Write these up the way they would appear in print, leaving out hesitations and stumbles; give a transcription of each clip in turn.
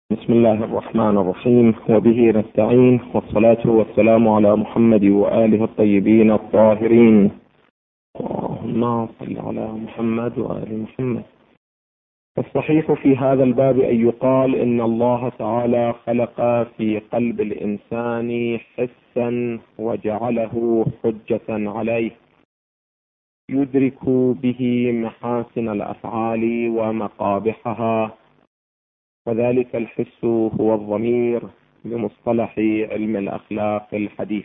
بسم الله الرحمن الرحيم، وبه نستعين، والصلاة والسلام على محمد وآله الطيبين الطاهرين. اللهم صل على محمد وآل محمد. الصحيح في هذا الباب أن يقال إن الله تعالى خلق في قلب الإنسان حسا وجعله حجة عليه يدرك به محاسن الأفعال ومقابحها، وذلك الحس هو الضمير بمصطلح علم الأخلاق الحديث.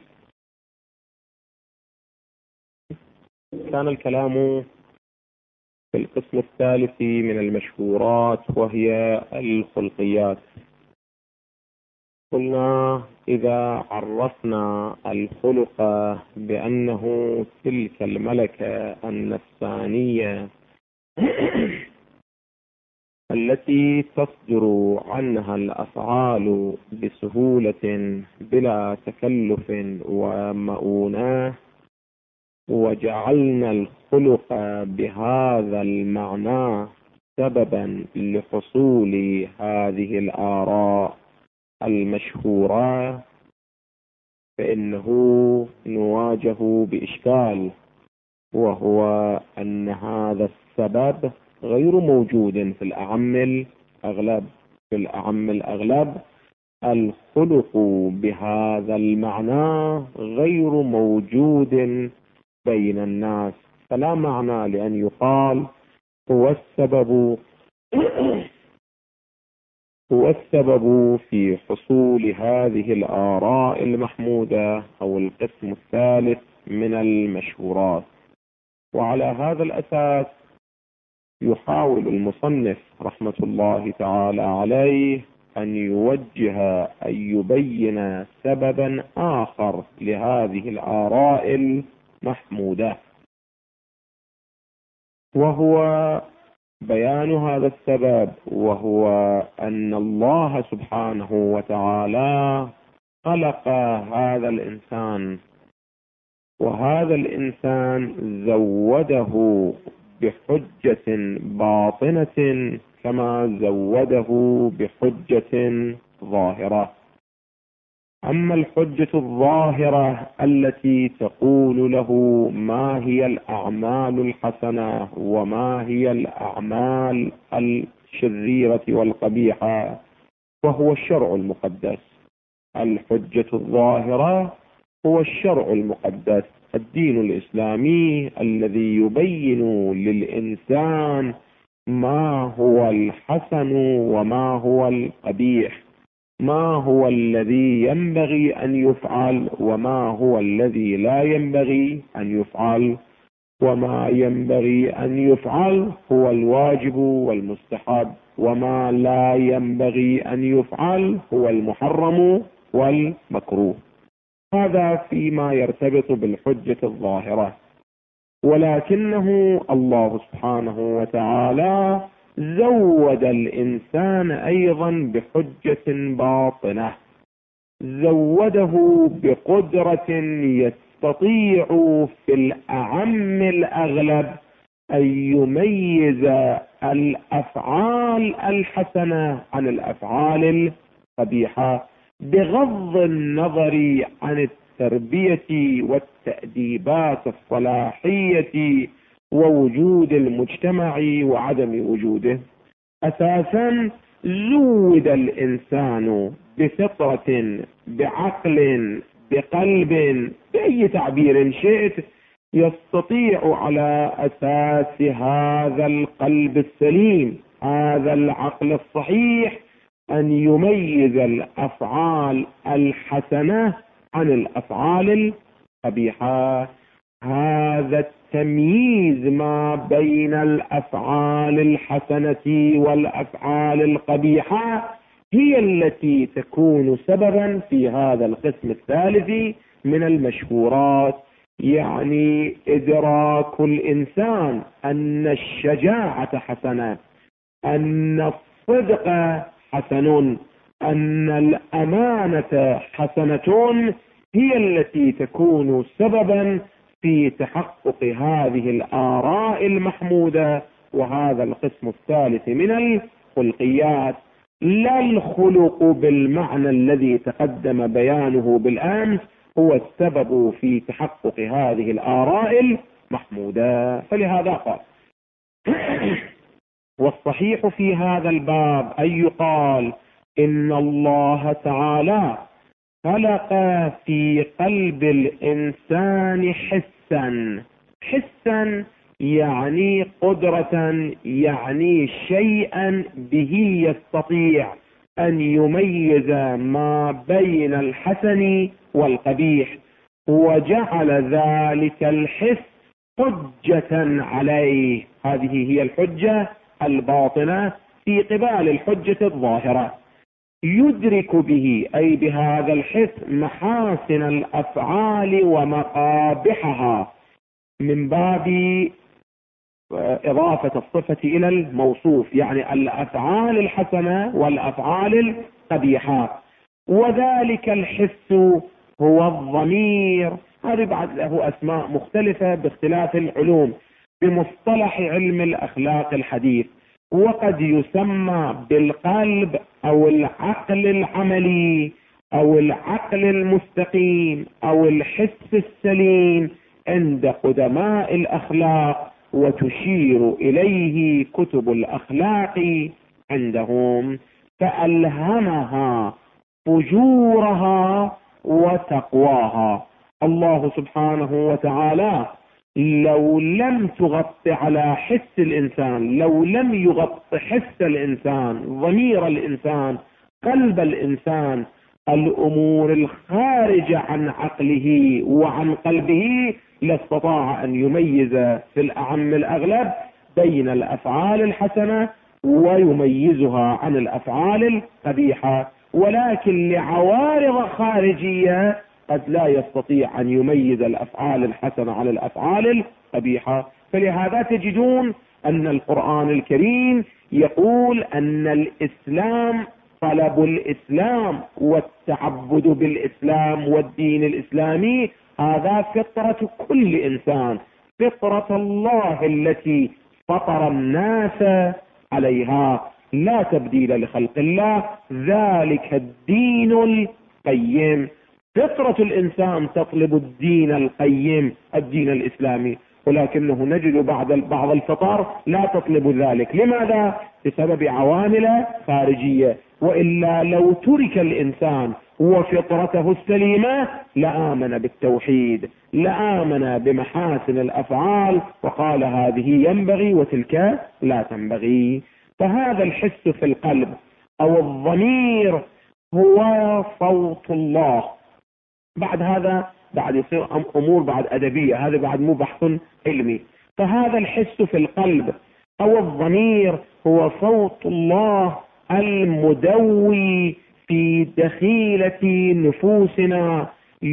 كان الكلام في القسم الثالث من المشهورات وهي الخلقيات. قلنا إذا عرفنا الخلق بأنه تلك الملكة النفسانية التي تصدر عنها الأفعال بسهولة بلا تكلف ومؤونة، وجعلنا الخلق بهذا المعنى سببا لحصول هذه الآراء المشهورة، فإنه نواجه بإشكال، وهو أن هذا السبب غير موجود في الأعم الأغلب. في الأعم الأغلب الخلق بهذا المعنى غير موجود بين الناس، فلا معنى لأن يقال هو السبب في حصول هذه الآراء المحمودة أو القسم الثالث من المشهورات. وعلى هذا الأساس يحاول المصنف رحمة الله تعالى عليه أن يوجه أن يبين سببا آخر لهذه الآراء المحمودة، وهو بيان هذا السبب، وهو أن الله سبحانه وتعالى خلق هذا الإنسان، وهذا الإنسان زوده بحجة باطنة كما زوده بحجة ظاهرة. أما الحجة الظاهرة التي تقول له ما هي الأعمال الحسنة وما هي الأعمال الشريرة والقبيحة، وهو الشرع المقدس. الحجة الظاهرة هو الشرع المقدس، الدين الإسلامي الذي يبين للإنسان ما هو الحسن وما هو القبيح، ما هو الذي ينبغي أن يفعل وما هو الذي لا ينبغي أن يفعل، وما ينبغي أن يفعل هو الواجب والمستحب، وما لا ينبغي أن يفعل هو المحرم والمكروه. هذا فيما يرتبط بالحجة الظاهرة. ولكنه الله سبحانه وتعالى زود الإنسان أيضا بحجة باطنة، زوده بقدرة يستطيع في الأعم الأغلب أن يميز الأفعال الحسنة عن الأفعال القبيحة، بغض النظر عن التربية والتأديبات الصلاحية ووجود المجتمع وعدم وجوده. أساسا زود الإنسان بفطرة، بعقل، بقلب، بأي تعبير شئت، يستطيع على أساس هذا القلب السليم، هذا العقل الصحيح، أن يميز الأفعال الحسنة عن الأفعال القبيحة. هذا التمييز ما بين الأفعال الحسنة والأفعال القبيحة هي التي تكون سببا في هذا القسم الثالث من المشهورات، يعني إدراك الإنسان أن الشجاعة حسنة، أن الصدق حسن، أن الأمانة حسنة، هي التي تكون سببا في تحقق هذه الآراء المحمودة. وهذا القسم الثالث من الخلقيات لا الخلق بالمعنى الذي تقدم بيانه بالأمس هو السبب في تحقق هذه الآراء المحمودة. فلهذا قال والصحيح في هذا الباب أن يقال إن الله تعالى خلق في قلب الإنسان حسا يعني قدرة، يعني شيئا به يستطيع أن يميز ما بين الحسن والقبيح، وجعل ذلك الحس حجة عليه. هذه هي الحجة الباطنة في قبال الحجة الظاهرة. يدرك به أي بهذا الحس محاسن الأفعال ومقابحها، من باب إضافة الصفة إلى الموصوف، يعني الأفعال الحسنة والأفعال القبيحة. وذلك الحس هو الضمير. هذا بعد له أسماء مختلفة باختلاف العلوم بمصطلح علم الأخلاق الحديث، وقد يسمى بالقلب أو العقل العملي أو العقل المستقيم أو الحس السليم عند قدماء الأخلاق، وتشير إليه كتب الأخلاق عندهم، فألهمها فجورها وتقواها. الله سبحانه وتعالى لو لم تغطي على حس الإنسان، لو لم يغطي حس الإنسان، ضمير الإنسان، قلب الإنسان، الأمور الخارجة عن عقله وعن قلبه، لاستطاع أن يميز في الأعم الأغلب بين الأفعال الحسنة ويميزها عن الأفعال القبيحة. ولكن لعوارض خارجية قد لا يستطيع أن يميز الأفعال الحسنة عن الأفعال القبيحة. فلهذا تجدون أن القرآن الكريم يقول أن الإسلام، طلب الإسلام والتعبد بالإسلام والدين الإسلامي، هذا فطرة كل إنسان، فطرة الله التي فطر الناس عليها، لا تبديل لخلق الله، ذلك الدين القيم. فطرة الإنسان تطلب الدين القيم، الدين الإسلامي، ولكنه نجد بعض الفطر لا تطلب ذلك. لماذا؟ بسبب عوامل خارجية. وإلا لو ترك الإنسان وفطرته السليمة لآمن بالتوحيد، لآمن بمحاسن الأفعال، وقال هذه ينبغي وتلك لا تنبغي. فهذا الحس في القلب أو الضمير هو صوت الله. بعد هذا بعد يصير أمور بعد أدبية، هذا بعد مو بحث علمي. فهذا الحس في القلب أو الضمير هو صوت الله المدوي في دخيلة نفوسنا،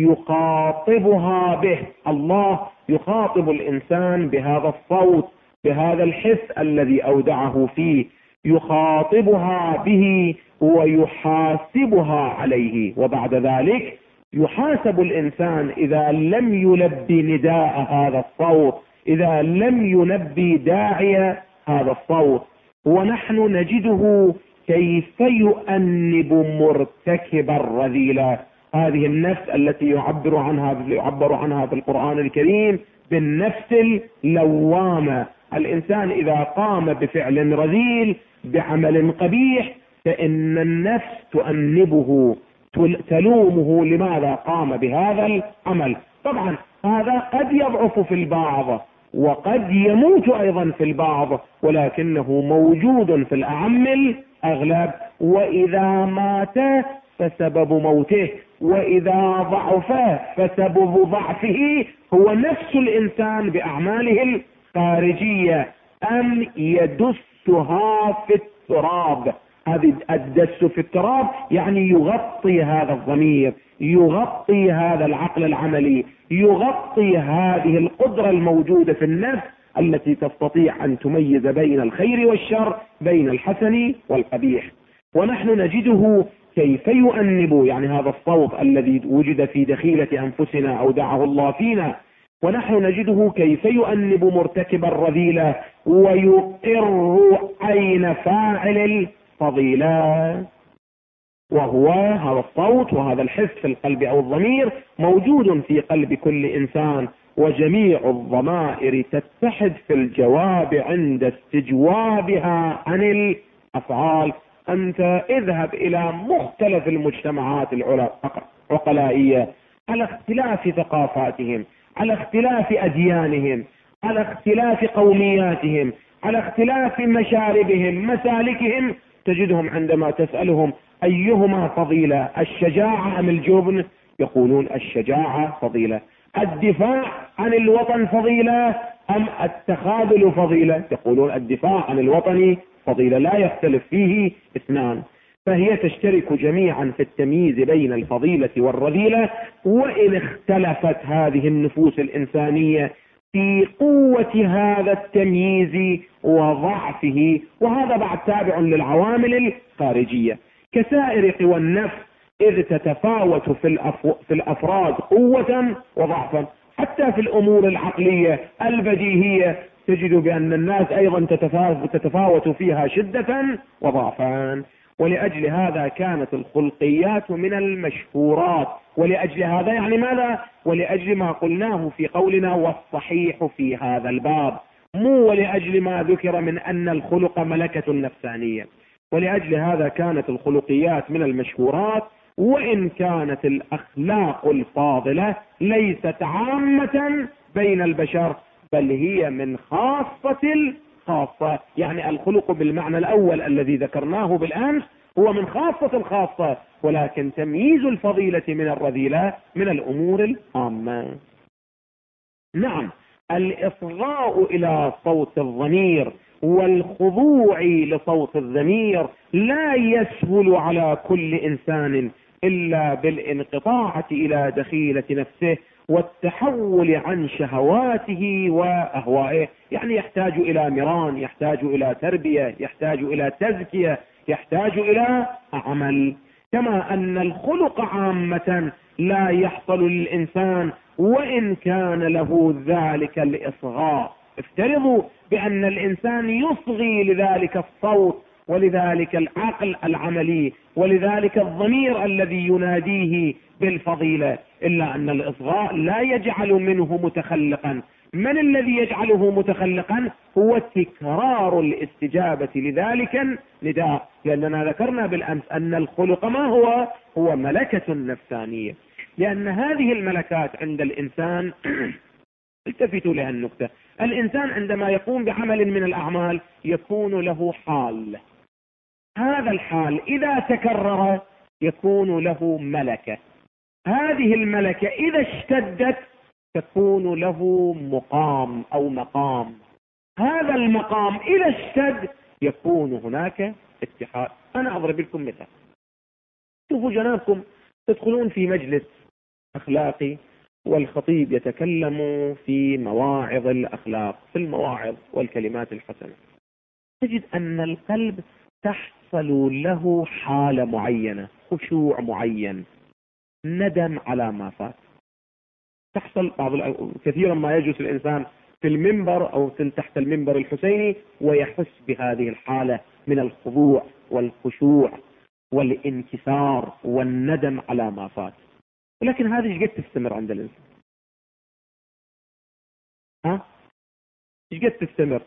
يخاطبها به. الله يخاطب الإنسان بهذا الصوت، بهذا الحس الذي أودعه فيه، يخاطبها به ويحاسبها عليه. وبعد ذلك يحاسب الإنسان إذا لم يلبي نداء هذا الصوت، إذا لم يلبي داعي هذا الصوت. ونحن نجده كيف يؤنب مرتكب الرذيلة. هذه النفس التي يعبر عنها في القرآن الكريم بالنفس اللوامة. الإنسان إذا قام بفعل رذيل، بعمل قبيح، فإن النفس تؤنبه، تلومه لماذا قام بهذا العمل. طبعا هذا قد يضعف في البعض وقد يموت أيضا في البعض، ولكنه موجود في الأعم الأغلب. وإذا مات فسبب موته، وإذا ضعف فسبب ضعفه هو نفس الإنسان بأعماله الخارجية، أم يدسها في التراب. هذه الدس في التراب يعني يغطي هذا الضمير، يغطي هذا العقل العملي، يغطي هذه القدرة الموجودة في النفس التي تستطيع أن تميز بين الخير والشر، بين الحسن والقبيح. ونحن نجده كيف يؤنب، يعني هذا الصوت الذي وجد في دخيلة أنفسنا أو دعه الله فينا، ونحن نجده كيف يؤنب مرتكب الرذيلة ويقر عين فاعل فضيلة، وهو هذا الصوت وهذا الحس في القلب أو الضمير موجود في قلب كل إنسان، وجميع الضمائر تتحد في الجواب عند استجوابها عن الأفعال. أنت اذهب إلى مختلف المجتمعات العقلائية على اختلاف ثقافاتهم، على اختلاف أديانهم، على اختلاف قومياتهم، على اختلاف مشاربهم مسالكهم، تجدهم عندما تسألهم أيهما فضيلة، الشجاعة أم الجبن؟ يقولون الشجاعة فضيلة. الدفاع عن الوطن فضيلة أم التخاذل فضيلة؟ يقولون الدفاع عن الوطن فضيلة، لا يختلف فيه اثنان. فهي تشترك جميعا في التمييز بين الفضيلة والرذيلة، وإن اختلفت هذه النفوس الإنسانية في قوة هذا التمييز وضعفه، وهذا بعد تابع للعوامل الخارجية كسائر قوى النفس، إذ تتفاوت في الأفراد قوة وضعفا. حتى في الأمور العقلية البديهية تجد بأن الناس أيضا تتفاوت فيها شدة وضعفا. ولأجل هذا كانت الخلقيات من المشهورات. ولأجل هذا يعني ماذا؟ ولأجل ما قلناه في قولنا والصحيح في هذا الباب، مو ولأجل ما ذكر من أن الخلق ملكة نفسانية. ولأجل هذا كانت الخلقيات من المشهورات، وإن كانت الأخلاق الفاضلة ليست عامة بين البشر، بل هي من خاصة الخاصة. يعني الخلق بالمعنى الأول الذي ذكرناه بالأمس هو من خاصة الخاصة، ولكن تمييز الفضيلة من الرذيلة من الأمور العامة. نعم، الإصغاء إلى صوت الضمير والخضوع لصوت الضمير لا يسهل على كل إنسان إلا بالانقطاع إلى دخيلة نفسه والتحول عن شهواته وأهوائه. يعني يحتاج إلى مران، يحتاج إلى تربية، يحتاج إلى تزكية، يحتاج إلى عمل. كما أن الخلق عامة لا يحصل للإنسان وإن كان له ذلك الإصغاء. افترضوا بأن الإنسان يصغي لذلك الصوت ولذلك العقل العملي ولذلك الضمير الذي يناديه بالفضيلة، إلا أن الإصغاء لا يجعل منه متخلقا. من الذي يجعله متخلقا؟ هو تكرار الاستجابة لذلك النداء، لأننا ذكرنا بالأمس أن الخلق ما هو ملكة نفسانية. لأن هذه الملكات عند الإنسان التفتوا لها النكتة، الإنسان عندما يقوم بعمل من الأعمال يكون له حال، هذا الحال إذا تكرر يكون له ملكة، هذه الملكة إذا اشتدت تكون له مقام أو مقام، هذا المقام إذا اشتد يكون هناك اتحاد. أنا أضرب لكم مثال. شوفوا جنابكم تدخلون في مجلس أخلاقي والخطيب يتكلم في مواعظ الأخلاق، في المواعظ والكلمات الحسنة، تجد أن القلب تحصل له حالة معينة، خشوع معين، ندم على ما فات. تحصل كثيرا ما يجلس الإنسان في المنبر أو تحت المنبر الحسيني ويحس بهذه الحالة من الخضوع والخشوع والانكسار والندم على ما فات. ولكن هذه ايش قد تستمر عند الإنسان؟ ايش قد تستمر؟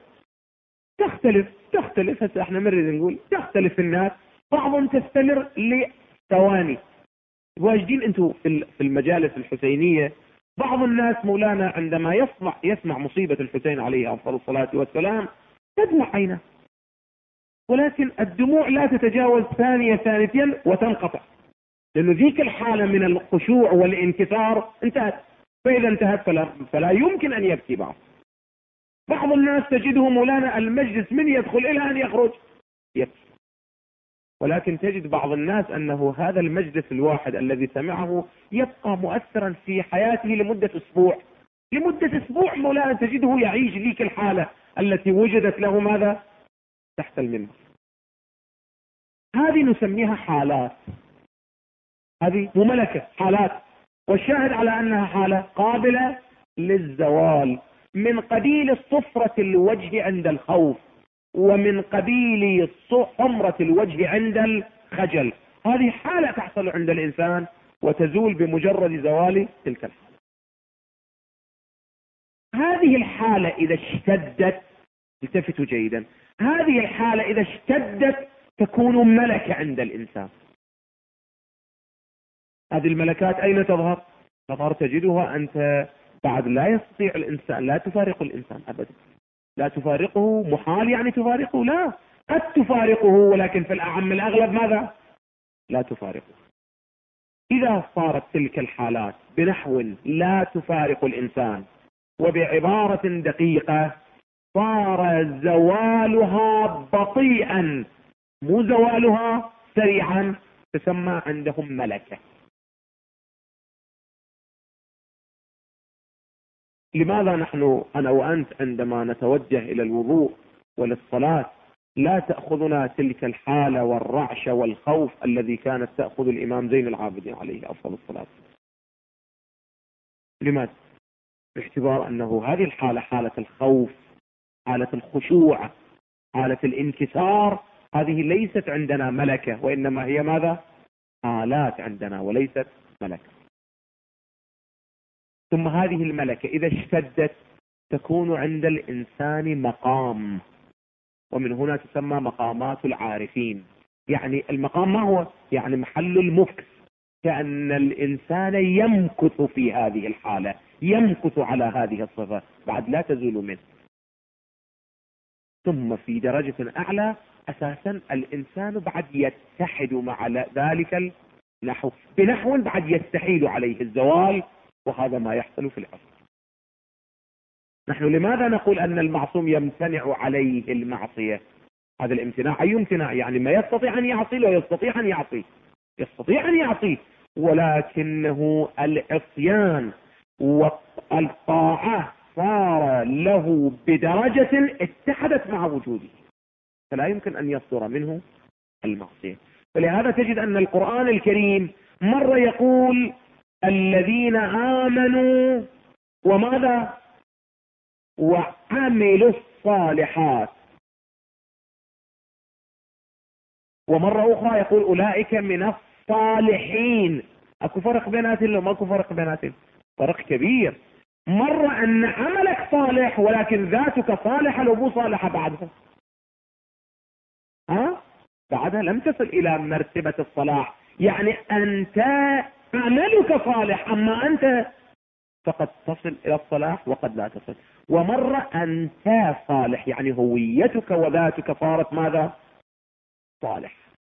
تختلف. هسه احنا نريد نقول تختلف الناس، بعضهم تستمر لثواني. واجدين انتم في المجالس الحسينية بعض الناس مولانا عندما يسمع مصيبة الحسين عليه أفضل الصلاة والسلام تدمع عينه، ولكن الدموع لا تتجاوز ثانية ثانيتين وتنقطع، لأنه ذيك الحالة من الخشوع والانكسار انتهت. فإذا انتهت فلا يمكن أن يبكي بعض الناس تجده مولانا المجلس من يدخل إلى أن يخرج يبكي، ولكن تجد بعض الناس أنه هذا المجلس الواحد الذي سمعه يبقى مؤثرا في حياته لمدة أسبوع مولانا تجده يعيش ذيك الحالة التي وجدت له ماذا؟ تحت المنبر. هذه نسميها حالات، هذه مملكة حالات، والشاهد على أنها حالة قابلة للزوال، من قبيل الصفرة الوجه عند الخوف، ومن قبيل حمرة الوجه عند الخجل. هذه حالة تحصل عند الإنسان وتزول بمجرد زوال تلك الحالة. هذه الحالة إذا اشتدت، التفتوا جيدا، هذه الحالة إذا اشتدت تكون ملكة عند الإنسان. هذه الملكات أين تظهر؟ تظهر تجدها أنت بعد لا يستطيع الإنسان، لا تفارق الإنسان أبدا، لا تفارقه، محال يعني تفارقه، لا، قد تفارقه ولكن في الأعم الأغلب ماذا؟ لا تفارقه. إذا صارت تلك الحالات بنحو لا تفارق الإنسان، وبعبارة دقيقة صار زوالها بطيئا مو زوالها سريعا، تسمى عندهم ملكة. لماذا نحن أنا وأنت عندما نتوجه إلى الوضوء وللصلاة لا تأخذنا تلك الحالة والرعش والخوف الذي كانت تأخذ الإمام زين العابدين عليه أفضل الصلاة؟ لماذا؟ باعتبار أنه هذه الحالة، حالة الخوف، حالة الخشوع، حالة الانكسار، هذه ليست عندنا ملكة، وإنما هي ماذا؟ حالات عندنا وليست ملكة. ثم هذه الملكة إذا اشتدت تكون عند الإنسان مقام، ومن هنا تسمى مقامات العارفين. يعني المقام ما هو؟ يعني محل المكث، كأن الإنسان يمكث في هذه الحالة، يمكث على هذه الصفة بعد لا تزول منه. ثم في درجة أعلى أساسا الإنسان بعد يتحد مع ذلك النحو بنحو بعد يستحيل عليه الزوال، وهذا ما يحصل في الأصل. نحن لماذا نقول أن المعصوم يمتنع عليه المعصية؟ هذا الامتناع أي امتناع؟ يعني ما يستطيع أن يعصي له، يستطيع أن يعصيه، يستطيع أن يعصيه، ولكنه العصيان والطاعة صار له بدرجة اتحدت مع وجوده، فلا يمكن أن يصدر منه المعصية. فلهذا تجد أن القرآن الكريم مرة يقول الذين آمنوا وماذا؟ وعملوا الصالحات، ومرة أخرى يقول أولئك من الصالحين. أكو فرق بيناتهم ولا ماكو فرق بيناتهم؟ فرق كبير. مرة أن عملك صالح ولكن ذاتك صالحة لو مو صالحة بعدها، بعدها لم تصل إلى مرتبة الصلاح. يعني أنت عملك صالح أما أنت فقد تصل إلى الصلاح وقد لا تصل. ومرة أنت صالح يعني هويتك وذاتك صارت ماذا؟ صالح.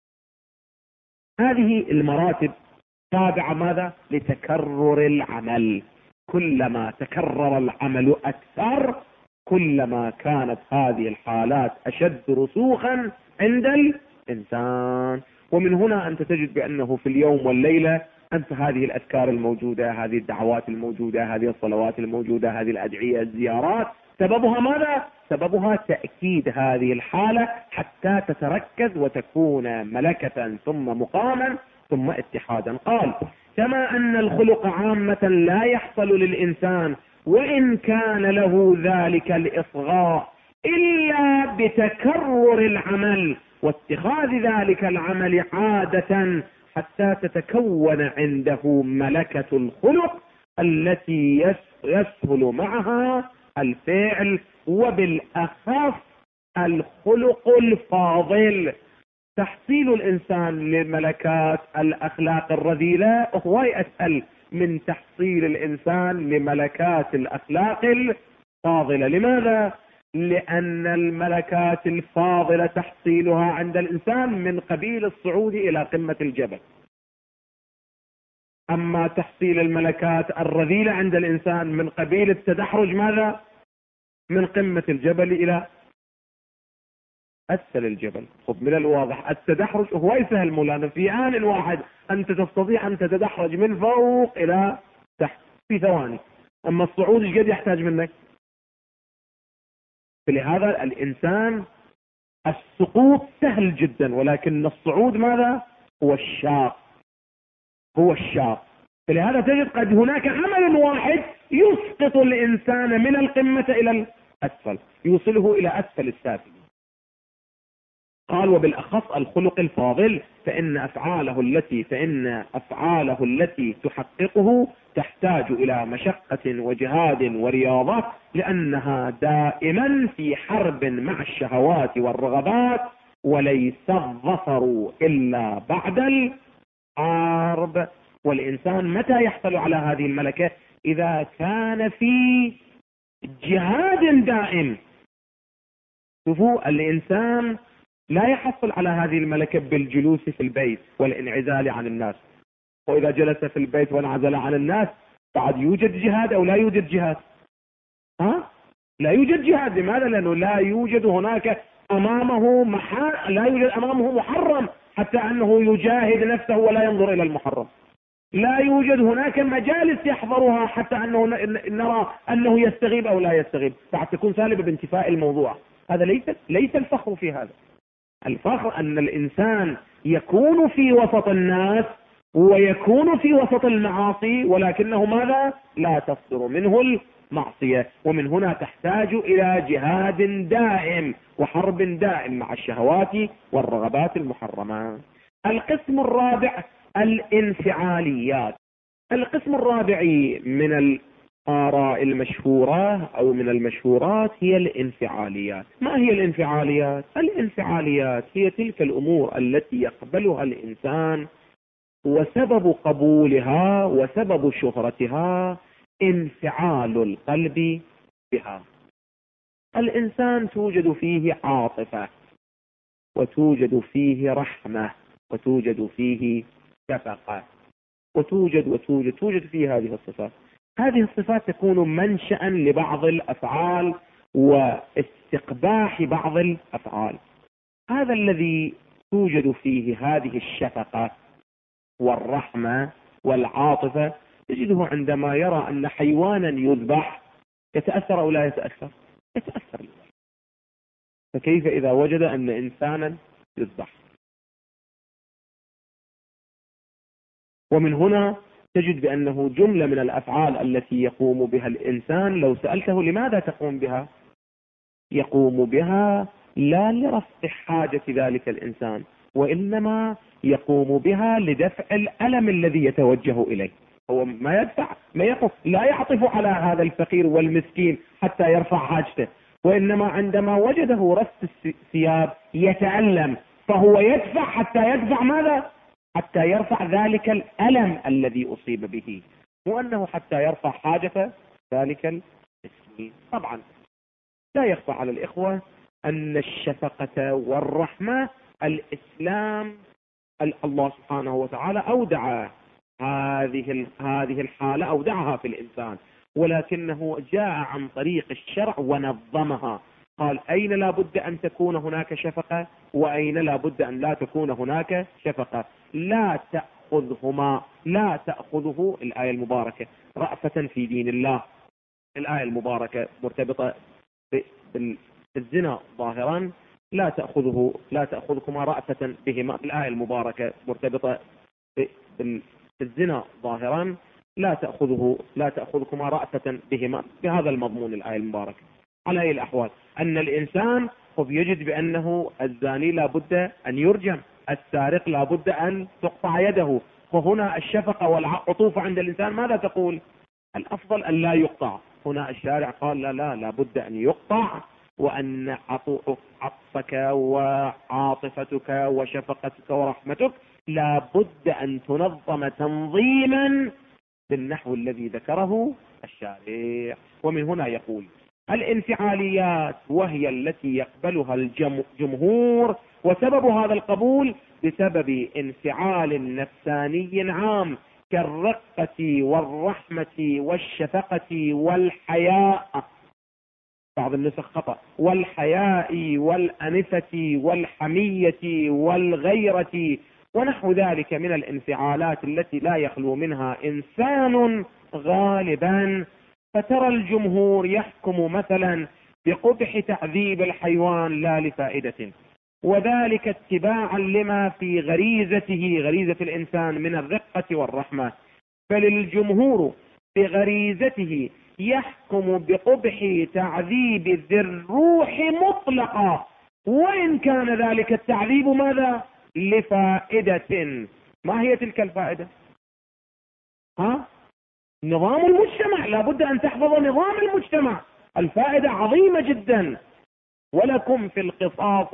هذه المراتب تابعة ماذا؟ لتكرر العمل. كلما تكرر العمل أكثر كلما كانت هذه الحالات أشد رسوخا عند الإنسان. ومن هنا أنت تجد بأنه في اليوم والليلة أنت هذه الأذكار الموجودة، هذه الدعوات الموجودة، هذه الصلوات الموجودة، هذه الأدعية، الزيارات، سببها ماذا؟ سببها تأكيد هذه الحالة حتى تتركز وتكون ملكة ثم مقاما ثم اتحادا. قال كما أن الخلق عامة لا يحصل للإنسان وإن كان له ذلك الإصغاء إلا بتكرر العمل واتخاذ ذلك العمل عادة حتى تتكون عنده ملكة الخلق التي يسهل معها الفعل، وبالأخص الخلق الفاضل. تحصيل الإنسان لملكات الأخلاق الرذيلة هو أسهل من تحصيل الإنسان لملكات الأخلاق الفاضلة. لماذا؟ لأن الملكات الفاضلة تحصيلها عند الإنسان من قبيل الصعود إلى قمة الجبل، أما تحصيل الملكات الرذيلة عند الإنسان من قبيل التدحرج ماذا؟ من قمة الجبل إلى أسفل الجبل. خب من الواضح التدحرج هو يسهل مولانا، في آن واحد أنت تستطيع أن تتدحرج من فوق إلى تحت في ثواني، أما الصعود ايش قد يحتاج منك؟ فلهذا الإنسان السقوط سهل جدا، ولكن الصعود ماذا؟ هو الشاق، هو الشاق. فلهذا تجد قد هناك عمل واحد يسقط الإنسان من القمة إلى الأسفل، يوصله إلى أسفل السافل. قال وبالأخص الخلق الفاضل، فإن أفعاله التي تحققه تحتاج إلى مشقة وجهاد ورياضة، لأنها دائما في حرب مع الشهوات والرغبات، وليس الظفر إلا بعد الحرب. والإنسان متى يحصل على هذه الملكة؟ إذا كان في جهاد دائم. شوفوا، الإنسان لا يحصل على هذه الملكة بالجلوس في البيت والانعزال عن الناس. وإذا جلس في البيت وانعزل عن الناس بعد يوجد جهاد أو لا يوجد جهاد؟ لا يوجد جهاد. لماذا؟ لأنه لا يوجد هناك أمامه لا يوجد أمامه محرم حتى أنه يجاهد نفسه ولا ينظر إلى المحرم. لا يوجد هناك مجالس يحضرها حتى أنه نرى أنه يستغيب أو لا يستغيب، بعد تكون سالبة بانتفاء الموضوع. هذا ليس الفخر في هذا. الفخر أن الإنسان يكون في وسط الناس ويكون في وسط المعاصي، ولكنه ماذا؟ لا تصدر منه المعصية. ومن هنا تحتاج إلى جهاد دائم وحرب دائم مع الشهوات والرغبات المحرمة. القسم الرابع الانفعاليات. القسم الرابع من الآراء المشهورة أو من المشهورات هي الانفعاليات. ما هي الانفعاليات؟ الانفعاليات هي تلك الأمور التي يقبلها الإنسان، وسبب قبولها وسبب شهرتها انفعال القلب بها. الإنسان توجد فيه عاطفة، وتوجد فيه رحمة، وتوجد فيه شفقة، توجد فيه هذه الصفات. هذه الصفات تكون منشأ لبعض الأفعال واستقباح بعض الأفعال. هذا الذي توجد فيه هذه الشفقة والرحمة والعاطفة تجده عندما يرى أن حيوانا يذبح يتأثر أو لا يتأثر؟ يتأثر. فكيف إذا وجد أن إنسانا يذبح؟ ومن هنا تجد بأنه جملة من الأفعال التي يقوم بها الإنسان لو سألته لماذا تقوم بها؟ يقوم بها لا لرفع حاجة ذلك الإنسان، وإنما يقوم بها لدفع الألم الذي يتوجه إليه. هو ما يدفع، لا يعطف على هذا الفقير والمسكين حتى يرفع حاجته، وإنما عندما وجده رص الثياب يتألم، فهو يدفع حتى يدفع ماذا؟ حتى يرفع ذلك الألم الذي أصيب به، وأنه حتى يرفع حاجة ذلك المسكين. طبعا لا يخفى على الإخوة أن الشفقة والرحمة الإسلام الله سبحانه وتعالى أودع هذه الحالة، أودعها في الإنسان، ولكنه جاء عن طريق الشرع ونظمها. قال أين لا بد أن تكون هناك شفقة وأين لا بد أن لا تكون هناك شفقة. لا تأخذه الآية المباركة رأفة في دين الله. الآية المباركة مرتبطة بالزنا ظاهرا، لا تأخذكما رأفة بهما. الآية المباركة مرتبطة بالزنا ظاهرا، لا تأخذكما رأفة بهما، بهذا المضمون الآية المباركة. على أي الأحوال أن الإنسان يجد بأنه الزاني لا بد أن يرجم، السارق لا بد أن تقطع يده. وهنا الشفقة والعطوفة عند الإنسان ماذا تقول؟ الأفضل أن لا يقطع. هنا الشارع قال لا بد أن يقطع، وأن عطفك وعاطفتك وشفقتك ورحمتك لا بد أن تنظم تنظيما بالنحو الذي ذكره الشارع. ومن هنا يقول الانفعاليات وهي التي يقبلها الجمهور، وسبب هذا القبول بسبب انفعال نفساني عام كالرقة والرحمة والشفقة والحياء، بعض النسخ خطأ، والحياء والأنفة والحمية والغيرة ونحو ذلك من الانفعالات التي لا يخلو منها إنسان غالبا. فترى الجمهور يحكم مثلا بقبح تعذيب الحيوان لا لفائدة، وذلك اتباعا لما في غريزة الإنسان من الرقة والرحمة. فللجمهور بغريزته يحكم بقبح تعذيب ذي الروح مطلقا وإن كان ذلك التعذيب ماذا؟ لفائدة. ما هي تلك الفائدة؟ نظام المجتمع، لابد أن تحفظ نظام المجتمع. الفائدة عظيمة جدا. ولكم في القصاص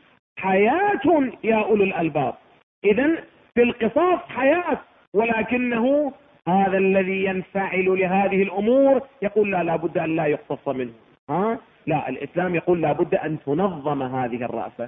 حياة يا أولو الألباب. إذن في القصاص حياة، ولكنه هذا الذي ينفعل لهذه الأمور يقول لا، لابد أن لا يقتص منه. لا، الإسلام يقول لابد أن تنظم هذه الرأفة.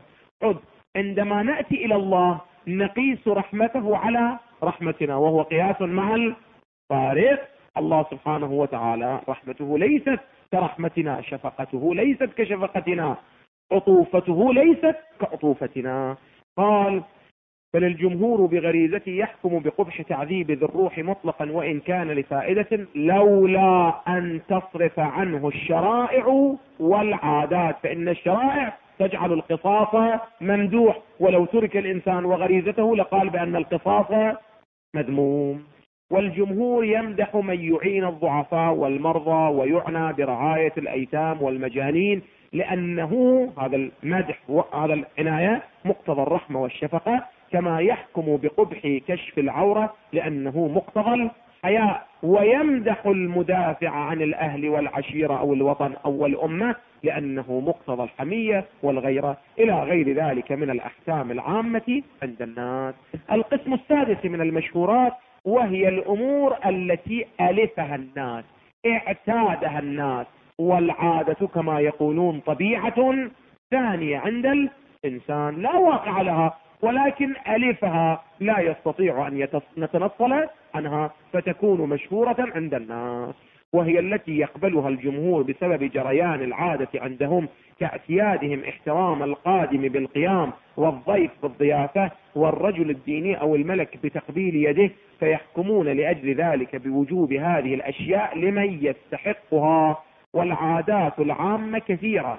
عندما نأتي إلى الله نقيس رحمته على رحمتنا، وهو قياس مع الفارق. الله سبحانه وتعالى رحمته ليست كرحمتنا، شفقته ليست كشفقتنا، عطوفته ليست كعطوفتنا. قال: فللجمهور بغريزته يحكم بقبح تعذيب ذي الروح مطلقا وإن كان لفائدة، لولا أن تصرف عنه الشرائع والعادات، فإن الشرائع تجعل القصاص ممدوح، ولو ترك الإنسان وغريزته لقال بأن القصاص مذموم. والجمهور يمدح من يعين الضعفاء والمرضى ويعنى برعاية الأيتام والمجانين، لأنه هذا المدح وهذا العناية مقتضى الرحمة والشفقة، كما يحكم بقبح كشف العورة لأنه مقتضى الحياء. ويمدح المدافع عن الأهل والعشيرة أو الوطن أو الأمة لأنه مقتضى الحمية والغيرة، إلى غير ذلك من الأحكام العامة عند الناس. القسم السادس من المشهورات، وهي الأمور التي ألفها الناس، اعتادها الناس، والعادة كما يقولون طبيعة ثانية عند الإنسان لا واقع لها، ولكن ألفها لا يستطيع أن يتنصل عنها، فتكون مشهورة عند الناس، وهي التي يقبلها الجمهور بسبب جريان العادة عندهم، كاعتيادهم احترام القادم بالقيام والضيف بالضيافة والرجل الديني أو الملك بتقبيل يده، فيحكمون لأجل ذلك بوجوب هذه الأشياء لمن يستحقها. والعادات العامة كثيرة،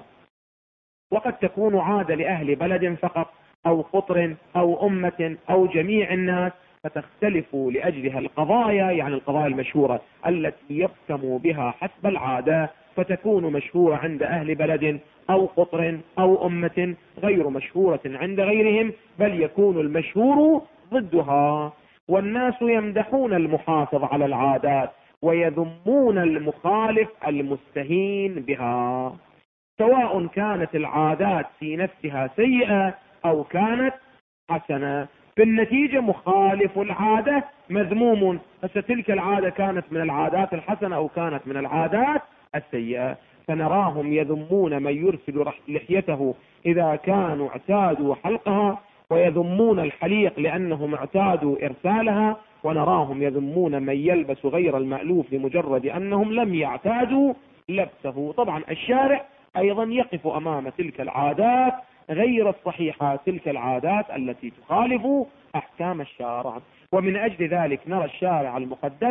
وقد تكون عادة لأهل بلد فقط أو قطر أو أمة أو جميع الناس، فتختلف لأجلها القضايا، يعني القضايا المشهورة التي يحكم بها حسب العادة، فتكون مشهورة عند أهل بلد أو قطر أو أمة غير مشهورة عند غيرهم، بل يكون المشهور ضدها. والناس يمدحون المحافظ على العادات ويذمون المخالف المستهين بها، سواء كانت العادات في نفسها سيئة أو كانت حسنة. في النتيجة مخالف العادة مذموم، فتلك العادة كانت من العادات الحسنة أو كانت من العادات السيئة. فنراهم يذمون من يرسل لحيته إذا كانوا اعتادوا حلقها، ويذمون الحليق لأنهم اعتادوا إرسالها، ونراهم يذمون من يلبس غير المألوف لمجرد أنهم لم يعتادوا لبسه. طبعا الشارع أيضا يقف أمام تلك العادات غير الصحيحة، تلك العادات التي تخالف أحكام الشارع. ومن أجل ذلك نرى الشارع المقدس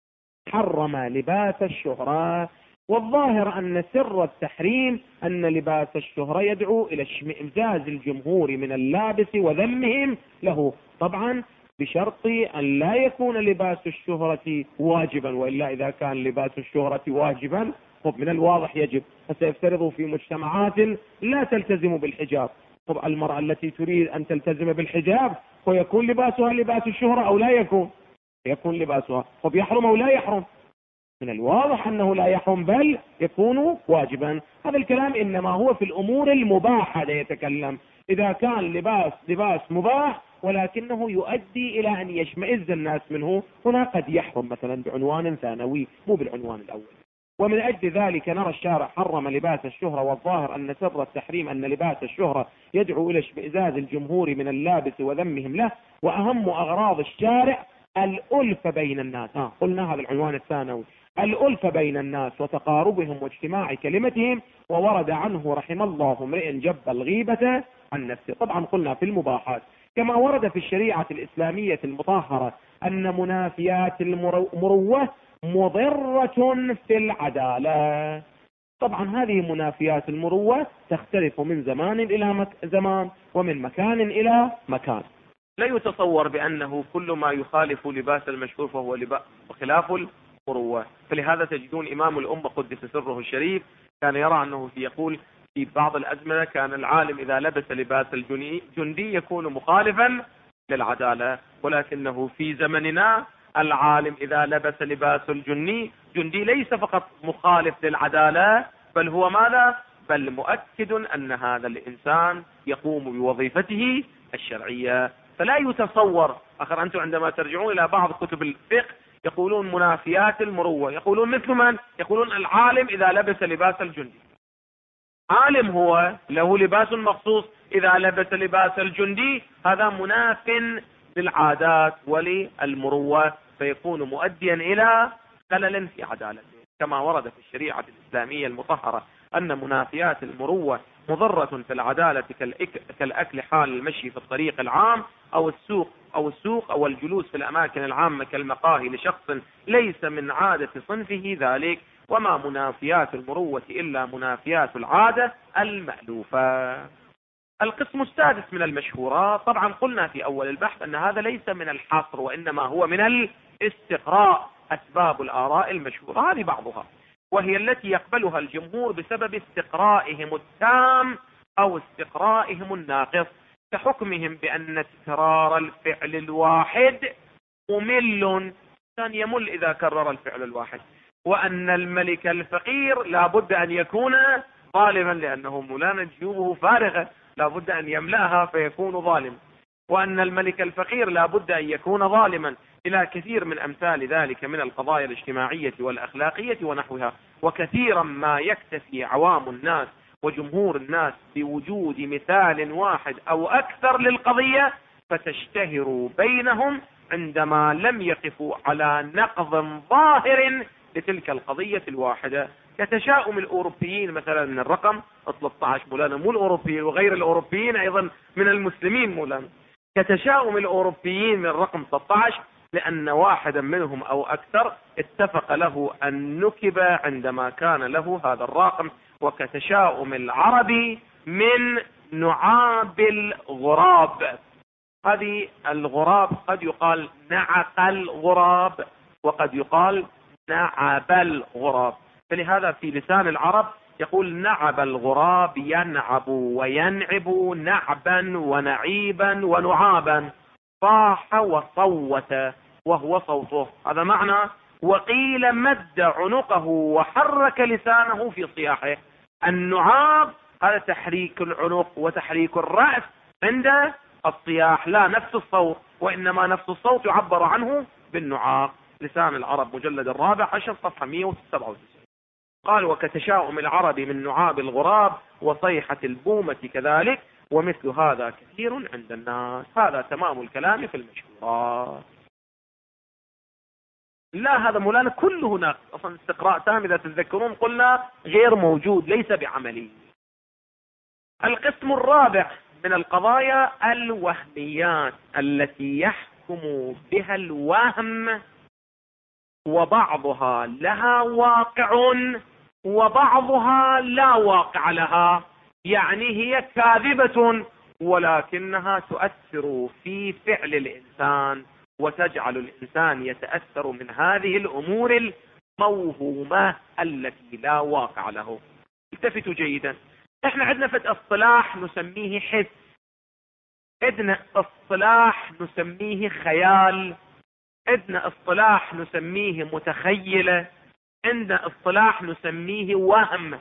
حرم لباس الشهرة، والظاهر أن سر التحريم أن لباس الشهرة يدعو إلى اشمئزاز الجمهور من اللابس وذمهم له، طبعا بشرط أن لا يكون لباس الشهرة واجبا، وإلا إذا كان لباس الشهرة واجبا من الواضح يجب، فسيفترض في مجتمعات لا تلتزم بالحجاب. المرأة التي تريد أن تلتزم بالحجاب ويكون لباسها لباس الشهرة أو لا يكون لباسها، يحرم أو لا يحرم؟ من الواضح أنه لا يحرم، بل يكون واجبا. هذا الكلام إنما هو في الأمور المباحة لا يتكلم. إذا كان لباس مباح ولكنه يؤدي إلى أن يشمئز الناس منه، هنا قد يحرم مثلا بعنوان ثانوي مو بالعنوان الأول. ومن أجل ذلك نرى الشارع حرم لباس الشهرة، والظاهر أن سر التحريم أن لباس الشهرة يدعو إلى اشمئزاز الجمهور من اللابس وذمهم له. وأهم أغراض الشارع الألفة بين الناس، قلنا هذا العنوان الثانوي، الألفة بين الناس وتقاربهم واجتماع كلمتهم. وورد عنه رحم الله امرئ جب الغيبة عن نفسه. طبعا قلنا في المباحات كما ورد في الشريعة الإسلامية المطهرة أن منافيات المروة مضرة في العدالة. طبعا هذه منافيات المروة تختلف من زمان إلى زمان ومن مكان إلى مكان. لا يتصور بأنه كل ما يخالف لباس المشهور فهو خلاف المروة. فلهذا تجدون إمام الأمة قدس سره الشريف كان يرى أنه يقول في بعض الأزمنة كان العالم إذا لبس لباس الجندي يكون مخالفا للعدالة، ولكنه في زمننا العالم إذا لبس لباس الجندي ليس فقط مخالف للعدالة، بل هو ماذا؟ بل مؤكد أن هذا الإنسان يقوم بوظيفته الشرعية. فلا يتصور آخر، أنتم عندما ترجعون إلى بعض كتب الفقه يقولون منافيات المروة، يقولون مثل من؟ يقولون العالم إذا لبس لباس الجندي. عالم هو له لباس مخصوص، إذا لبس لباس الجندي هذا مناف للعادات وللمروة، فيكون مؤديا إلى خلل في عدالته، كما ورد في الشريعة الإسلامية المطهرة أن منافيات المروة مضرة في العدالة كالأكل حال المشي في الطريق العام أو السوق أو الجلوس في الأماكن العامة كالمقاهي لشخص ليس من عادة صنفه ذلك، وما منافيات المروة إلا منافيات العادة المألوفة. القسم السادس من المشهورات، طبعا قلنا في أول البحث أن هذا ليس من الحصر وإنما هو من الاستقراء، أسباب الآراء المشهورة هذه بعضها، وهي التي يقبلها الجمهور بسبب استقرائهم التام أو استقرائهم الناقص، كحكمهم بأن تكرار الفعل الواحد ممل، كان يمل إذا كرر الفعل الواحد، وأن الملك الفقير لا بد أن يكون ظالما لأنه مولانا جيوبه فارغة لا بد أن يملأها فيكون ظالم، وأن الملك الفقير لا بد أن يكون ظالما، إلى كثير من أمثال ذلك من القضايا الاجتماعية والأخلاقية ونحوها. وكثيرا ما يكتفي عوام الناس وجمهور الناس بوجود مثال واحد أو أكثر للقضية فتشتهر بينهم عندما لم يقفوا على نقض ظاهر لتلك القضية الواحدة، كتشاؤم الأوروبيين مثلا من الرقم 13 مولانا، مو الأوروبيين وغير الأوروبيين أيضا من المسلمين مولانا، كتشاؤم الأوروبيين من الرقم 13 لأن واحدا منهم أو أكثر اتفق له أن نكب عندما كان له هذا الرقم، وكتشاؤم العربي من نعاب الغراب. هذه الغراب قد يقال نعق الغراب وقد يقال نعب الغراب، فلهذا في لسان العرب يقول نعب الغراب ينعب وينعب نعبا ونعيبا ونعابا، صاح وصوت وهو صوته، هذا معنى. وقيل مد عنقه وحرك لسانه في صياحه. النعاب هذا تحريك العنق وتحريك الرأس عند الصياح، لا نفس الصوت، وإنما نفس الصوت يعبر عنه بالنعاق. لسان العرب مجلد 14 صفحة 197. قال وكتشاؤم العرب من نعاب الغراب وصيحة البومة كذلك، ومثل هذا كثير عند الناس. هذا تمام الكلام في المشهورات. لا هذا مولانا كله ناقص، اصلا استقراء تام اذا تتذكرون قلنا غير موجود ليس بعملي. القسم الرابع من القضايا الوهميات التي يحكم بها الوهم، وبعضها لها واقع وبعضها لا واقع لها، يعني هي كاذبة ولكنها تؤثر في فعل الإنسان وتجعل الإنسان يتأثر من هذه الأمور الموهومة التي لا واقع له. التفتوا جيدا، احنا عندنا فت اصطلاح نسميه حس، عندنا اصطلاح نسميه خيال، عندنا اصطلاح نسميه متخيلة، عندنا اصطلاح نسميه وهم.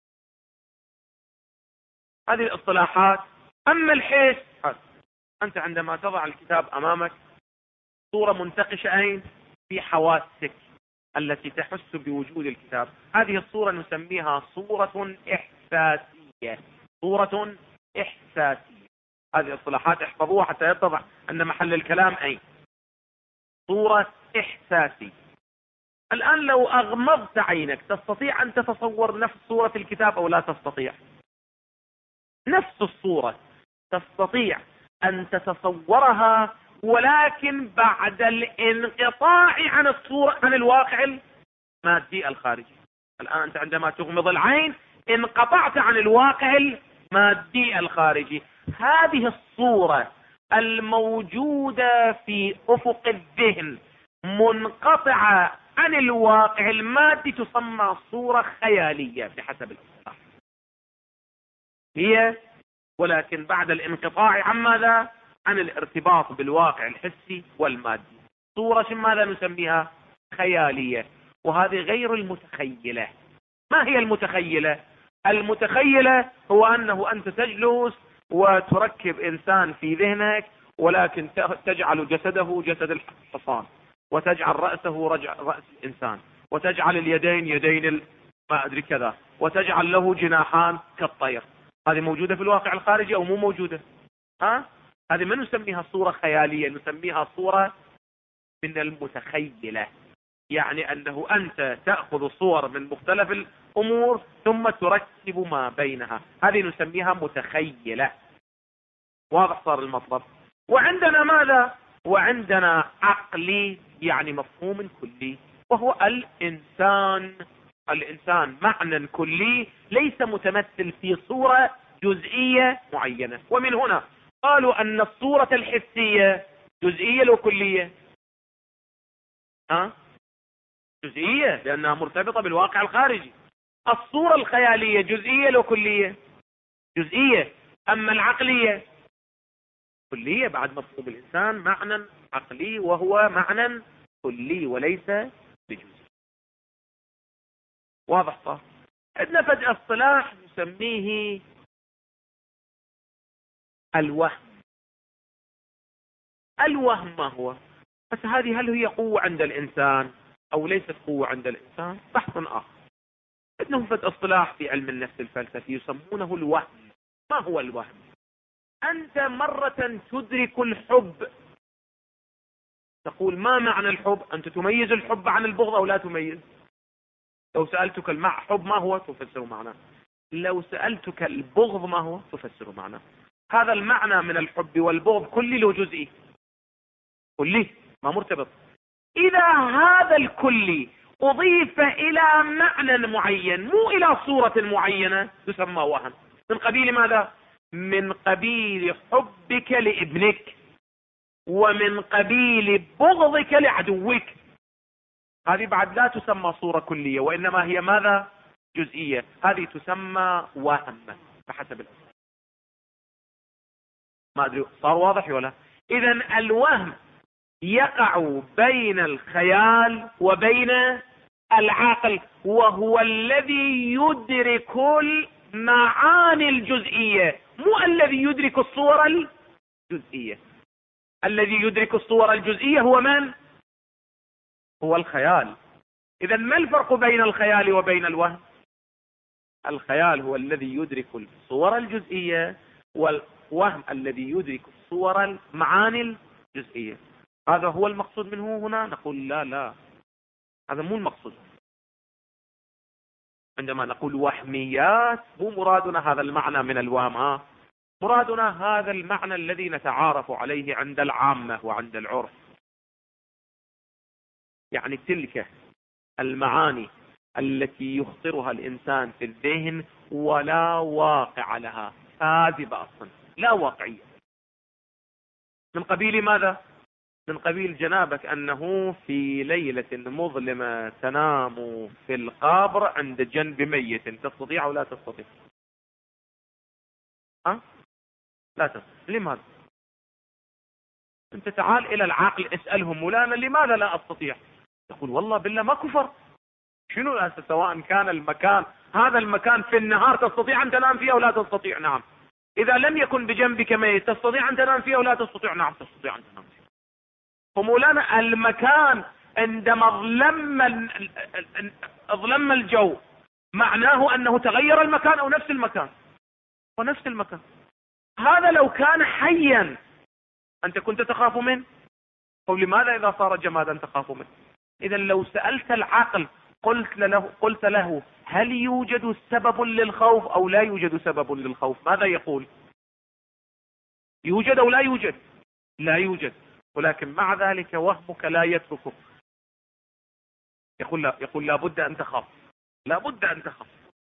هذه الاصطلاحات. اما الحس، انت عندما تضع الكتاب امامك صورة منتقشة اين؟ في حواسك التي تحس بوجود الكتاب، هذه الصورة نسميها صورة احساسية، صورة احساسية. هذه الاصطلاحات احفظوها حتى يتضح ان محل الكلام اين. صورة احساسية. الان لو اغمضت عينك تستطيع ان تتصور نفس صورة الكتاب او لا تستطيع؟ نفس الصورة تستطيع ان تتصورها، ولكن بعد الانقطاع عن الصورة عن الواقع المادي الخارجي. الان انت عندما تغمض العين انقطعت عن الواقع المادي الخارجي. هذه الصورة الموجودة في افق الذهن منقطعة عن الواقع المادي تسمى صورة خيالية بحسب الاصطلاح. هي، ولكن بعد الانقطاع عن ماذا؟ عن الارتباط بالواقع الحسي والمادي. صورة ماذا نسميها؟ خيالية. وهذه غير المتخيلة. ما هي المتخيلة؟ المتخيلة هو أنه أنت تجلس وتركب إنسان في ذهنك، ولكن تجعل جسده جسد الحصان، وتجعل رأسه رأس الإنسان، وتجعل اليدين يدين ما أدري كذا، وتجعل له جناحان كالطير. هذه موجودة في الواقع الخارجي أو مو موجودة؟ هذه ما نسميها صورة خيالية، نسميها صورة من المتخيلة. يعني أنه أنت تأخذ صور من مختلف الأمور ثم تركب ما بينها، هذه نسميها متخيلة. واضح صار المطلب؟ وعندنا ماذا؟ وعندنا عقلي، يعني مفهوم كلي، وهو الإنسان. الإنسان معنى كلي ليس متمثل في صورة جزئية معينة. ومن هنا قالوا أن الصورة الحسية جزئية لو كلية؟ جزئية، لأنها مرتبطة بالواقع الخارجي. الصورة الخيالية جزئية لو كلية؟ جزئية. أما العقلية كلية. بعد مفهوم الإنسان معنى عقلي وهو معنى كلي وليس بجزئي. واضح صح؟ عندنا فد اصطلاح نسميه الوهم. الوهم ما هو؟ بس هذه هل هي قوة عند الإنسان أو ليست قوة عند الإنسان؟ بحث آخر. عندهم فد اصطلاح في علم النفس الفلسفي يسمونه الوهم. ما هو الوهم؟ أنت مرة تدرك الحب، تقول ما معنى الحب؟ أنت تميز الحب عن البغض أو لا تميز؟ لو سألتك الحب ما هو تفسر معناه، لو سألتك البغض ما هو تفسر معناه. هذا المعنى من الحب والبغض كلي لو جزئي؟ كلي، ما مرتبط. إذا هذا الكلي أضيف إلى معنى معين مو إلى صورة معينة تسمى وهم. من قبيل ماذا؟ من قبيل حبك لابنك، ومن قبيل بغضك لعدوك. هذه بعد لا تسمى صورة كلية، وإنما هي ماذا؟ جزئية. هذه تسمى وهم بحسب الأسف. ما أدري صار واضح ولا؟ إذن الوهم يقع بين الخيال وبين العقل، وهو الذي يدرك المعاني الجزئية، مو الذي يدرك الصور الجزئية. الذي يدرك الصور الجزئية هو من؟ هو الخيال. إذا ما الفرق بين الخيال وبين الوهم؟ الخيال هو الذي يدرك الصور الجزئية، والوهم الذي يدرك الصور المعاني الجزئية. هذا هو المقصود منه هنا؟ نقول لا، هذا مو المقصود. عندما نقول وهميات مو مرادنا هذا المعنى من الوهم، مرادنا هذا المعنى الذي نتعارف عليه عند العامة وعند العرف. يعني تلك المعاني التي يخطرها الإنسان في الذهن ولا واقع لها، كاذبة أصلا، لا واقعية. من قبيل ماذا؟ من قبيل جنابك أنه في ليلة مظلمة تنام في القبر عند جنب ميت، تستطيع أو لا تستطيع؟ لا تستطيع. لماذا؟ أنت تعال إلى العقل اسألهم مولانا لماذا لا أستطيع؟ يقول والله بالله ما كفر. شنو سواء كان المكان، هذا المكان في النهار تستطيع أن تنام فيه أو لا تستطيع؟ نعم. إذا لم يكن بجنبك ميت تستطيع أن تنام فيه أو لا تستطيع؟ نعم تستطيع أن تنام فيه. فمولانا المكان عندما اظلم الجو معناه أنه تغير المكان أو نفس المكان؟ ونفس المكان. هذا لو كان حيا أنت كنت تخاف منه؟ لماذا إذا صار جمادا تخاف منه؟ إذا لو سألت العقل قلت له هل يوجد سبب للخوف أو لا يوجد سبب للخوف، ماذا يقول؟ يوجد أو لا يوجد؟ لا يوجد. ولكن مع ذلك وهمك لا يتركه، يقول لابد أن تخاف، لابد أن تخاف.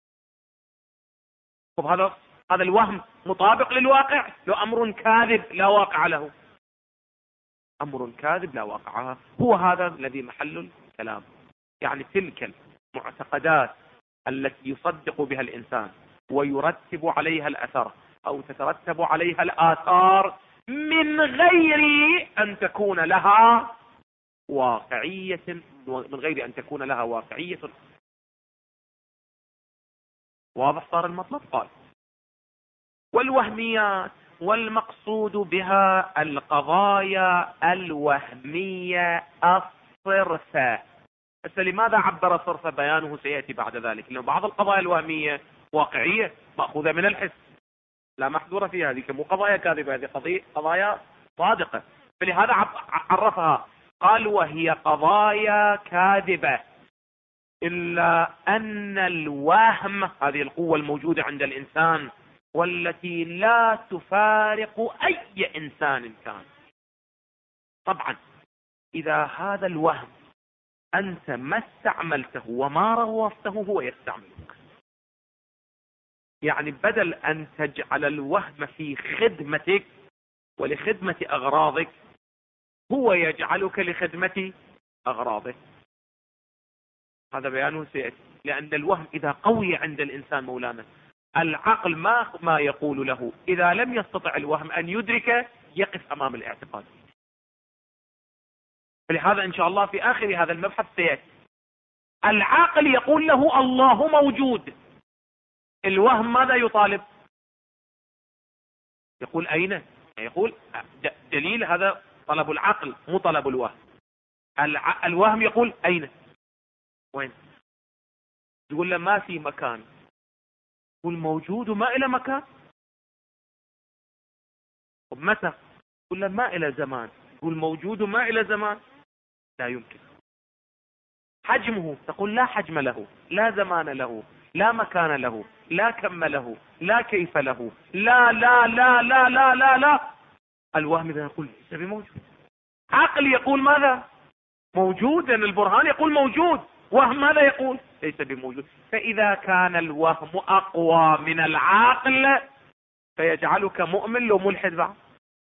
طب هذا الوهم مطابق للواقع؟ لو أمر كاذب لا واقع له، أمر كاذب لا واقع. هو هذا الذي محل الكلام. يعني تلك المعتقدات التي يصدق بها الإنسان ويرتب عليها الأثر أو تترتب عليها الآثار من غير أن تكون لها واقعية، من غير أن تكون لها واقعية. واضح صار المطلب؟ قال والوهميات والمقصود بها القضايا الوهمية الصرفة. لماذا عبر صرفة؟ بيانه سيأتي بعد ذلك، لأن بعض القضايا الوهمية واقعية مأخوذة من الحس لا محذور فيها، هذه مو قضايا كاذبة، هذه قضايا صادقة، فلهذا عرفها قال وهي قضايا كاذبة، إلا أن الوهم هذه القوة الموجودة عند الإنسان والتي لا تفارق أي إنسان كان. طبعا إذا هذا الوهم أنت ما استعملته وما روضته هو يستعملك، يعني بدل أن تجعل الوهم في خدمتك ولخدمة أغراضك هو يجعلك لخدمة أغراضه. هذا بيانه سيأتي، لأن الوهم إذا قوي عند الإنسان مولانا العقل ما يقول له، إذا لم يستطع الوهم أن يدرك يقف أمام الاعتقاد. فلهذا إن شاء الله في آخر هذا المبحث سيأتي العقل يقول له الله موجود، الوهم ماذا يطالب؟ يقول أين؟ يقول دليل، هذا طلب العقل مو طلب الوهم. الوهم يقول أين؟ وين؟ يقول له ما في مكان، يقول موجود وما إلى مكان. ومتى؟ يقول له ما إلى زمان، يقول موجود وما إلى زمان، لا يمكن. حجمه، تقول لا حجم له، لا زمان له، لا مكان له، لا كم له، لا كيف له، لا لا لا لا لا لا لا. الوهم إذا يقول ليس بموجود، عقل يقول ماذا؟ موجود، لأن البرهان يقول موجود، وهم ماذا يقول؟ ليس بموجود. فإذا كان الوهم أقوى من العقل فيجعلك مؤمن لو ملحد بعد.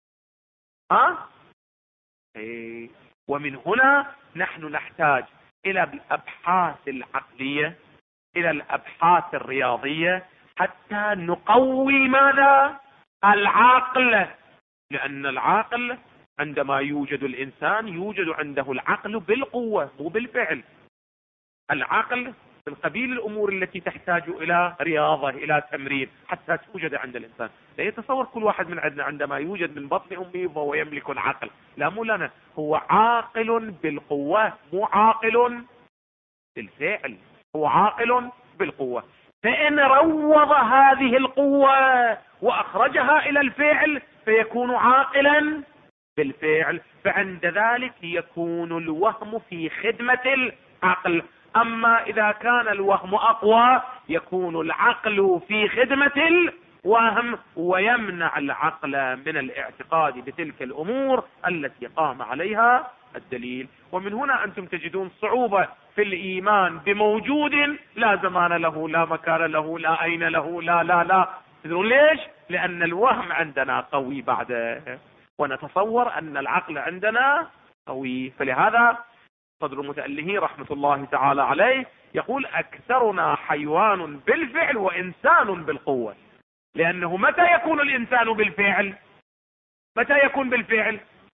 ومن هنا نحن نحتاج إلى الأبحاث العقلية، إلى الأبحاث الرياضية، حتى نقوي ماذا؟ العقل. لأن العقل عندما يوجد الإنسان يوجد عنده العقل بالقوة مو بالفعل. العقل من قبيل الأمور التي تحتاج إلى رياضة، إلى تمرين حتى توجد عند الإنسان. لا يتصور كل واحد من عندنا عندما يوجد من بطن أمه فهو يملك العقل، لا مو لنا، هو عاقل بالقوة مو عاقل بالفعل، هو عاقل بالقوة. فإن روض هذه القوة وأخرجها إلى الفعل فيكون عاقلا بالفعل، فعند ذلك يكون الوهم في خدمة العقل. أما إذا كان الوهم أقوى يكون العقل في خدمة الوهم ويمنع العقل من الاعتقاد بتلك الأمور التي قام عليها الدليل. ومن هنا أنتم تجدون صعوبة في الإيمان بموجود لا زمان له، لا مكان له، لا أين له، لا لا لا. تدرون ليش؟ لأن الوهم عندنا قوي بعده، ونتصور أن العقل عندنا قوي. فلهذا صدر المتأله رحمة الله تعالى عليه يقول أكثرنا حيوان بالفعل وإنسان بالقوة. لأنه متى يكون الإنسان بالفعل؟ متى يكون بالفعل؟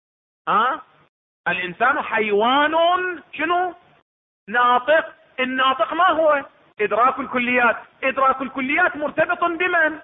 الإنسان حيوان شنو؟ ناطق. الناطق ما هو؟ إدراك الكليات. إدراك الكليات مرتبط بمن؟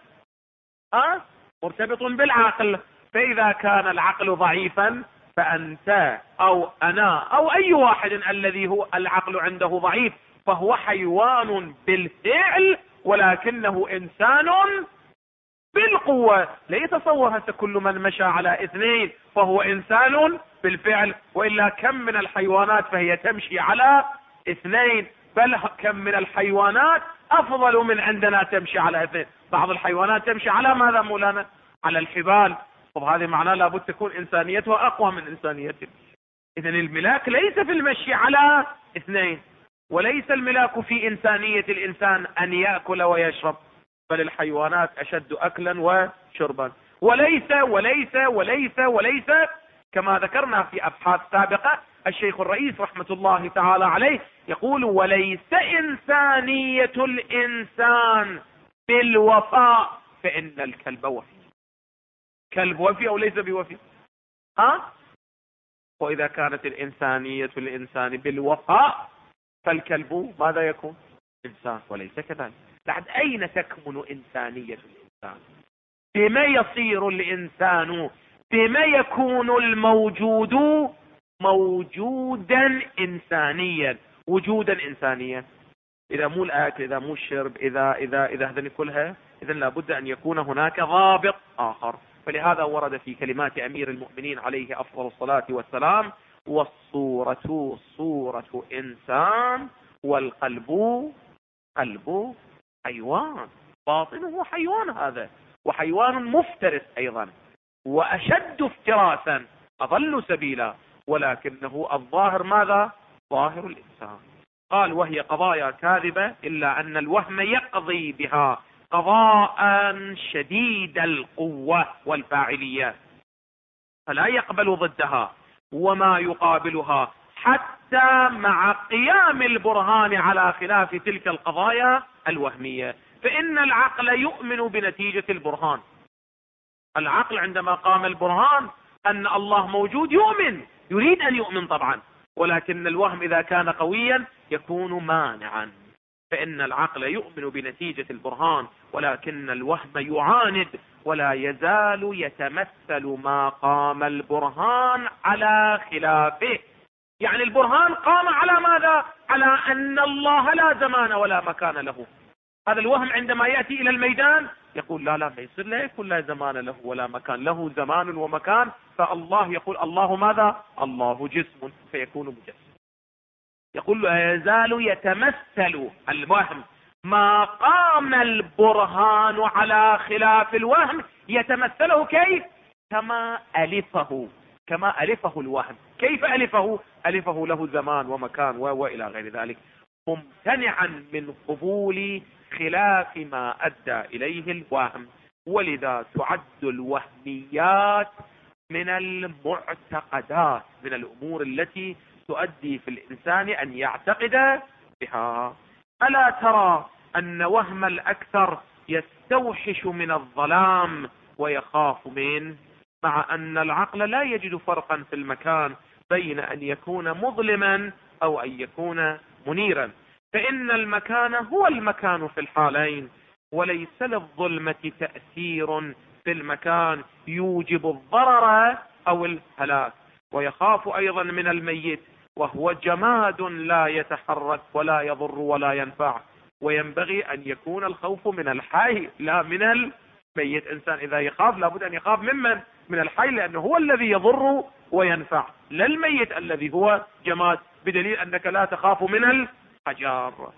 مرتبط بالعقل. فإذا كان العقل ضعيفا فأنت أو أنا أو أي واحد الذي هو العقل عنده ضعيف فهو حيوان بالفعل ولكنه إنسان بالقوة. لا يتصور هسه كل من مشى على اثنين فهو إنسان بالفعل، وإلا كم من الحيوانات فهي تمشي على اثنين، بل كم من الحيوانات أفضل من عندنا تمشي على اثنين. بعض الحيوانات تمشي على ماذا مولانا؟ على الحبال. طب هذه معناه لابد تكون إنسانيتها أقوى من إنسانيتنا. إذن الملاك ليس في المشي على اثنين، وليس الملاك في إنسانية الإنسان أن يأكل ويشرب، بل الحيوانات أشد أكلا وشربا. وليس وليس وليس وليس كما ذكرنا في أبحاث سابقة. الشيخ الرئيس رحمة الله تعالى عليه يقول وليس إنسانية الإنسان بالوفاء فإن الكلب وفي. كلب وفي أو ليس بوفي؟ وإذا كانت الإنسانية للإنسان بالوفاء فالكلب ماذا يكون؟ إنسان وليس كذلك. بعد أين تكمن إنسانية الإنسان؟ بما يصير الإنسان، بما يكون الموجود موجودا إنسانيا، وجودا إنسانيا. إذا مو الأكل، إذا مو الشرب، إذا هذني كلها، إذا لابد أن يكون هناك ضابط آخر. فلهذا ورد في كلمات أمير المؤمنين عليه أفضل الصلاة والسلام: والصورة صورة إنسان والقلب قلب حيوان. باطنه حيوان هذا، وحيوان مفترس أيضا، وأشد افتراسا، أضل سبيلا، ولكنه الظاهر ماذا؟ ظاهر الإنسان. قال: وهي قضايا كاذبة إلا أن الوهم يقضي بها قضاء شديد القوة والفاعلية، فلا يقبل ضدها وما يقابلها حتى مع قيام البرهان على خلاف تلك القضايا الوهمية. فإن العقل يؤمن بنتيجة البرهان. العقل عندما قام البرهان أن الله موجود يؤمن، يريد أن يؤمن طبعا، ولكن الوهم إذا كان قويا يكون مانعا. فإن العقل يؤمن بنتيجة البرهان، ولكن الوهم يعاند، ولا يزال يتمثل ما قام البرهان على خلافه. يعني البرهان قام على ماذا؟ على أن الله لا زمان ولا مكان له. هذا الوهم عندما يأتي إلى الميدان يقول: لا ما يصير، لا يكون لا زمان له ولا مكان، له زمان ومكان. فالله يقول: الله ماذا؟ الله جسم، فيكون مجسم. يقول: لا يزال يتمثل الوهم ما قام البرهان على خلاف الوهم، يتمثله كيف؟ كما ألفه الوهم. كيف ألفه؟ ألفه له زمان ومكان وإلى غير ذلك، ممتنعا من قبول خلاف ما أدى إليه الوهم. ولذا تعد الوهميات من المعتقدات، من الأمور التي تؤدي في الإنسان أن يعتقد بها. ألا ترى أن وهم الأكثر يستوحش من الظلام ويخاف منه، مع أن العقل لا يجد فرقا في المكان بين أن يكون مظلما أو أن يكون منيرا، فإن المكان هو المكان في الحالين، وليس للظلمة تأثير في المكان يوجب الضرر أو الهلاك. ويخاف أيضا من الميت وهو جماد لا يتحرك ولا يضر ولا ينفع، وينبغي أن يكون الخوف من الحي لا من الميت. إنسان إذا يخاف لابد أن يخاف من الحي، لأنه هو الذي يضر وينفع، لا الميت الذي هو جماد، بدليل أنك لا تخاف من الحجار.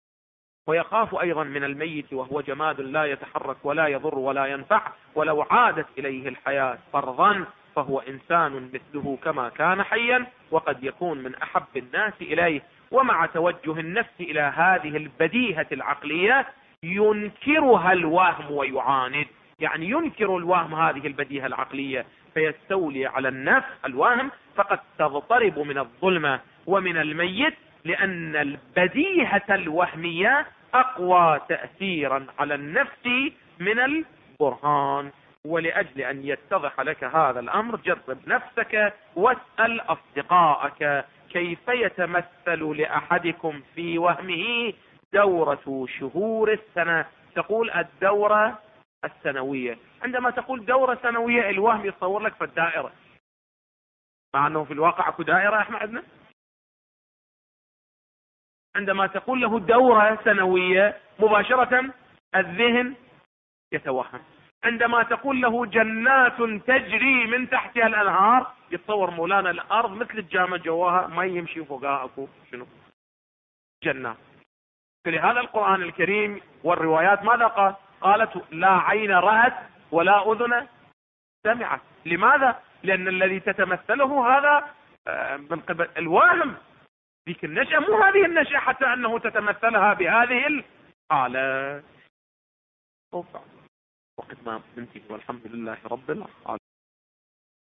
ويخاف أيضا من الميت وهو جماد لا يتحرك ولا يضر ولا ينفع، ولو عادت إليه الحياة فرضا فهو إنسان مثله كما كان حيا، وقد يكون من أحب الناس إليه. ومع توجه النفس إلى هذه البديهة العقلية ينكرها الوهم ويعاند، يعني ينكر الوهم هذه البديهة العقلية، فيستولي على النفس الوهم، فقد تضطرب من الظلمة ومن الميت، لأن البديهة الوهمية أقوى تأثيرا على النفس من البرهان. ولأجل أن يتضح لك هذا الأمر جرب نفسك واسأل أصدقائك كيف يتمثل لأحدكم في وهمه دورة شهور السنة. تقول الدورة السنوية، عندما تقول دورة سنوية الوهم يتصور لك في الدائرة، مع أنه في الواقع اكو دائرة احنا عندنا. عندما تقول له دورة سنوية مباشرة الذهن يتوهم. عندما تقول له جنات تجري من تحتها الأنهار يتصور مولانا الأرض مثل الجامة جواها ما يمشي فوقها اكو شنو؟ جنات. فلهذا القرآن الكريم والروايات ماذا قالت؟ لا عين رأت ولا أذن سمعت. لماذا؟ لأن الذي تتمثله هذا من قبل الوهم، ذيك النشأة مو هذه النشأة حتى أنه تتمثلها بهذه الحالة. وقت ما ننتهي والحمد لله رب العالمين.